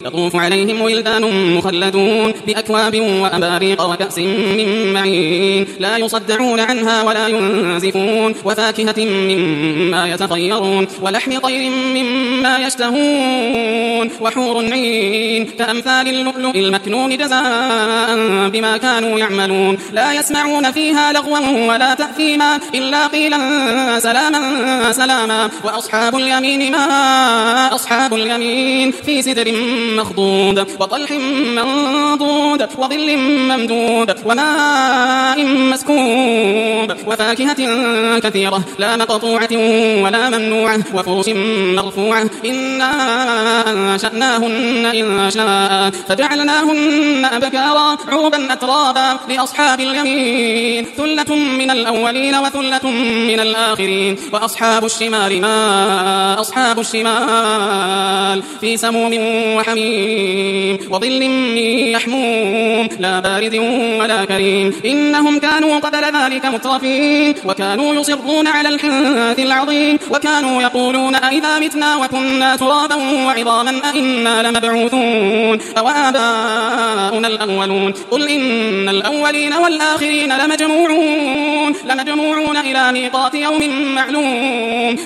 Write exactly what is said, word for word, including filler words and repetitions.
يطوف عليهم ولدان مخلدون بأكواب وأباريق وكأس من معين لا يصدعون عنها ولا ينزفون وفاكهة مما يتخيرون ولحم طير مما يشتهون وحور عين كأمثال اللؤلؤ المكنون جزاء بما كانوا يعملون لا يسمعون فيها لغوا ولا تأثيما إلا قيلا سلاما سلاما وأصحاب اليمين ما أصحاب اليمين في سدر مخضود وطلح منضود وظل ممدود وماء مسكوب وفاكهة كثيرة لا مقطوعة ولا ممنوعة وفرش مرفوعة إنا أنشأناهن إن شاء فجعلناهن أبكارا عربا أترابا لأصحاب اليمين ثلة من الأولين وثلة من الآخرين وأصحاب الشمال ما أصحاب الشمال في سموم وحميم وظل من يحموم لا بارد ولا كريم إنهم كانوا قبل ذلك مترفين وكانوا يصرون على الحنث العظيم وكانوا يقولون أئذا متنا وكنا ترابا وعظاما أئنا لمبعوثون أو آباؤنا الأولون قل إن الأولين والآخرين لمجموعون لمجموعون إلى ميقات يوم معلوم